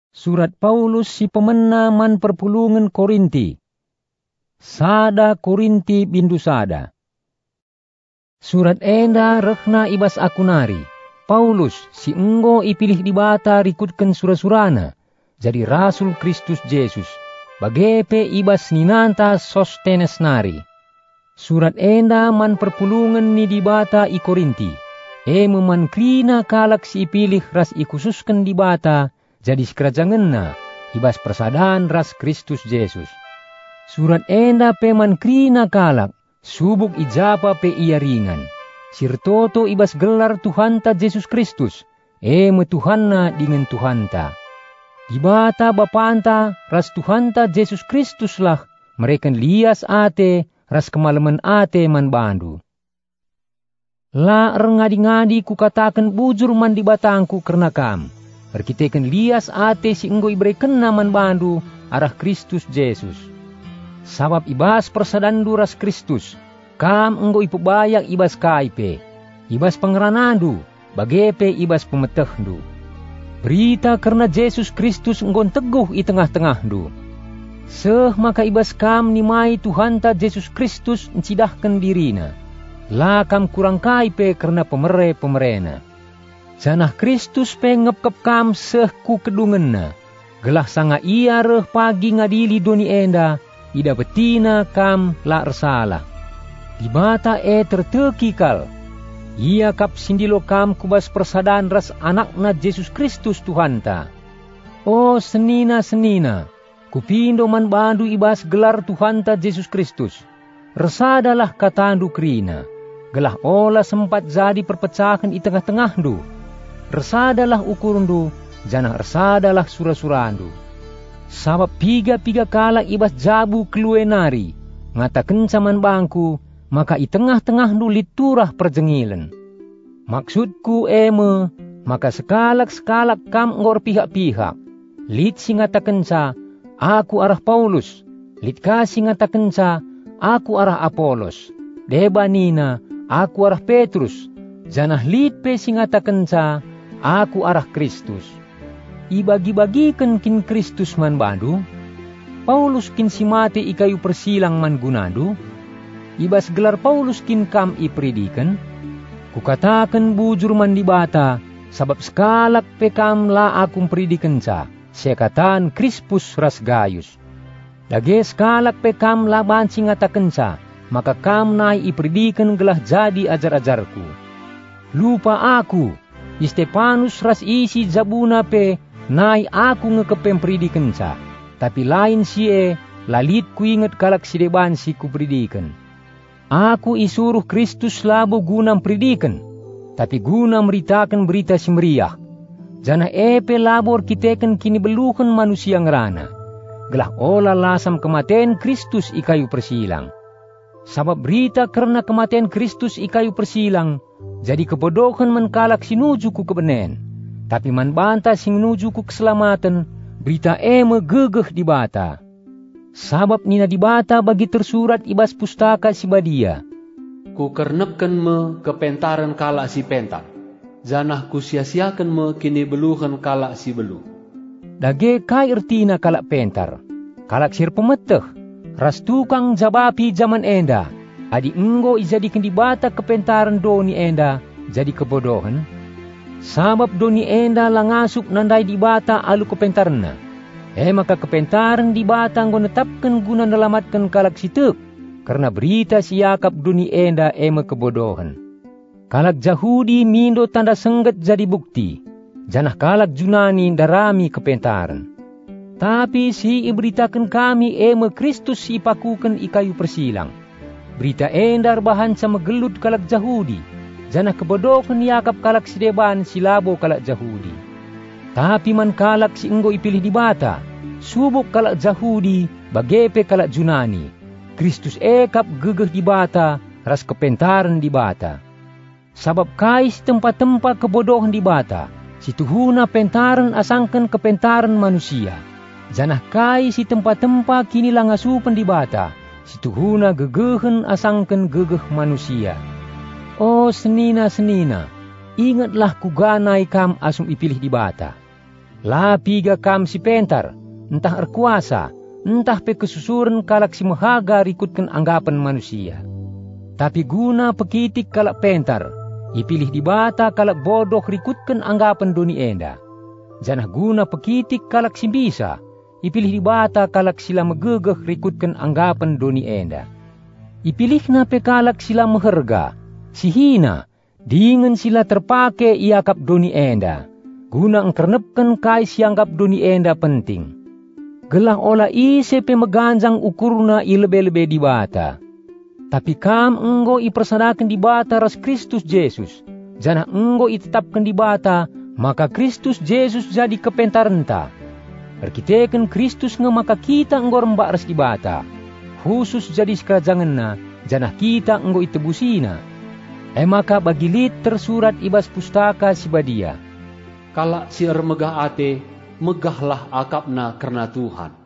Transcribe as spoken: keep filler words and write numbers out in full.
Surat Paulus si pemena man perpulungan Korinti. Sada Korinti bindu sada. Surat enda rekna ibas akunari. Paulus si enggo ipilih di bata rikutkan sura-surana. Jadi Rasul Kristus Yesus. Bagepe ibas ninanta Sostenes nari. Surat enda man perpulungan ni di bata i Korinti. E meman krina kalak si ipilih ras ikhususkan di bata. Jadi sekerajangenna ibas persadaan ras Kristus Yesus. Surat enda peman krina kalak, subuk ijapa pe ia ringan. Sirtoto ibas gelar Tuhanta Yesus Kristus, e me Tuhanna dengan Tuhanta. Ibata bapanta ras Tuhanta Yesus Kristus lah, mereka lias ate ras kemalaman ate man bandu. La rengadi-ngadi ku katakan bujur man di batangku karena kam. Perkitekan lias ate si enggo iberikan naman bandu arah Kristus Yesus. Sabab ibas persadandu ras Kristus, kam enggo ipubayak ibas kaipe, ibas pengeranandu, bagepe ibas pemetehdu. Berita karena Yesus Kristus enggo teguh i tengah-tengahdu. Seh maka ibas kam nimai Tuhanta Yesus Kristus encidahkan dirina. La kam kurang kaipe karena pemere-pemerena. Janah Kristus pengep-kep kam seh ku kedungenna. Gelah sanga ia reh pagi ngadili doni enda, ida betina kam la ersalah. Dibata e tertekikal. Ia kap sindilo kam kubas persadaan ras anakna Yesus Kristus Tuhanta. Oh senina-senina, kupindo man bandu ibas gelar Tuhanta Yesus Kristus. Resadalah katandu krina. Gelah ola sempat jadi perpecahan i tengah-tengahdu. Resadalah ukurundu, janah resadalah sura-surandu. Sabab piga-piga kalak ibas jabu keluenari, ngata kencaman bangku, maka i tengah-tengahdu liturah perjengilan. Maksudku eme, maka sekalak-sekalak kam ngor pihak-pihak. Lit si ngata kenca, aku arah Paulus. Lit kasi ngata kenca, aku arah Apolos. Deba nina, aku arah Petrus. Janah lit pe si ngata kenca, aku arah Kristus. Ibagi-bagikan kin Kristus man bandu. Paulus kin si mati ikayu persilang man gunadu. Ibas gelar Paulus kin kam ipridikan. Kukatakan bujur man di bata. Sabab sekalak pe kam la akum pridikan ca. Sekatan Krispus ras Gayus. Dage sekalak pe kam la bansi ngatakan ca. Maka kam nai ipridikan gelah jadi ajar-ajarku. Lupa aku. Stefanus ras isi zabuna pe nai aku ngekepempridikan ca. Tapi lain si e lalit ku inget kalak si deban si ku pridikan. Aku isuruh Kristus labo gunam pridikan. Tapi guna meritakan berita si meriah. Jana epe labor kiteken kini belukan manusia ngerana. Gelah ola lasam kematian Kristus ikayu persilang. Sabab berita karena kematian Kristus ikayu persilang. Jadi kebodohan menkalak sinuju ku kebenen. Tapi man banta sing nuju ku keselamatan, berita eme gegeh di bata. Sabab nina di bata bagi tersurat ibas pustaka si badia. Ku kernepken me kepentaran kalak si pentar. Janah ku sia-siakan me kini beluhan kalak si belu. Dage kai ertina kalak pentar. Kalak sir pemeteh. Ras tukang jabapi zaman enda. Adi enggo ijadikan di bata kepentaran doni enda jadi kebodohan. Sabab doni enda langasuk nandai di bata alu kepentarna. Eh maka kepentaran di bata enggo netapkan guna nelamatkan kalak sitek. Karena berita si Yakab doni enda eme kebodohan. Kalak Yahudi mindo tanda sengget jadi bukti. Janah kalak Junani darami kepentaran. Tapi si iberitakan kami eme Kristus si pakukan ikayu persilang. Berita endar bahan sama gelut kalak Yahudi. Janah kebodohan Yakab kalak si deban silabo kalak Yahudi. Tapi man kalak si enggo ipilih di bata. Subuk kalak Yahudi bagepe kalak Junani. Kristus ekap gegeh di bata ras kepentaran di bata. Sabab kais tempat-tempat kebodohan di bata. Si tuhuna pentaran asangkan kepentaran manusia. Janah kais si tempat-tempat kini langasupan di bata. Situhuna gegehen asangken gegeh manusia. Oh senina-senina, ingatlah ku ganai kam asum ipilih di bata. Lapiga kam si pentar, entah erkuasa, entah pe kesusuran kalak si mahaga rikutkan anggapan manusia. Tapi guna pekitik kalak pentar, ipilih di bata kalak bodoh rikutkan anggapan doni enda. Janah guna pekitik kalak si bisa, ipilih di bata kalak sila megegeh rikutkan anggapan doni enda. Ipilih na pe kalak sila meherga, si hina, dengan sila terpake iakap doni enda. Guna engkernepkan kai sianggap doni enda penting. Gelah ola ise pe meganjang ukurna i lebe-lebe di bata. Tapi kam enggo ipersadakan di bata ras Kristus Yesus. Janah enggo itetapkan di bata, maka Kristus Yesus jadi kepentarenta. Perkitekan Kristus nge maka kita enggo rembak ras di bata. Khusus jadi sekerajanganna, janah kita enggo itebusina. Eh maka bagi lit tersurat ibas pustaka si badia. Kalak si er megah ate, megahlah akapna karena Tuhan.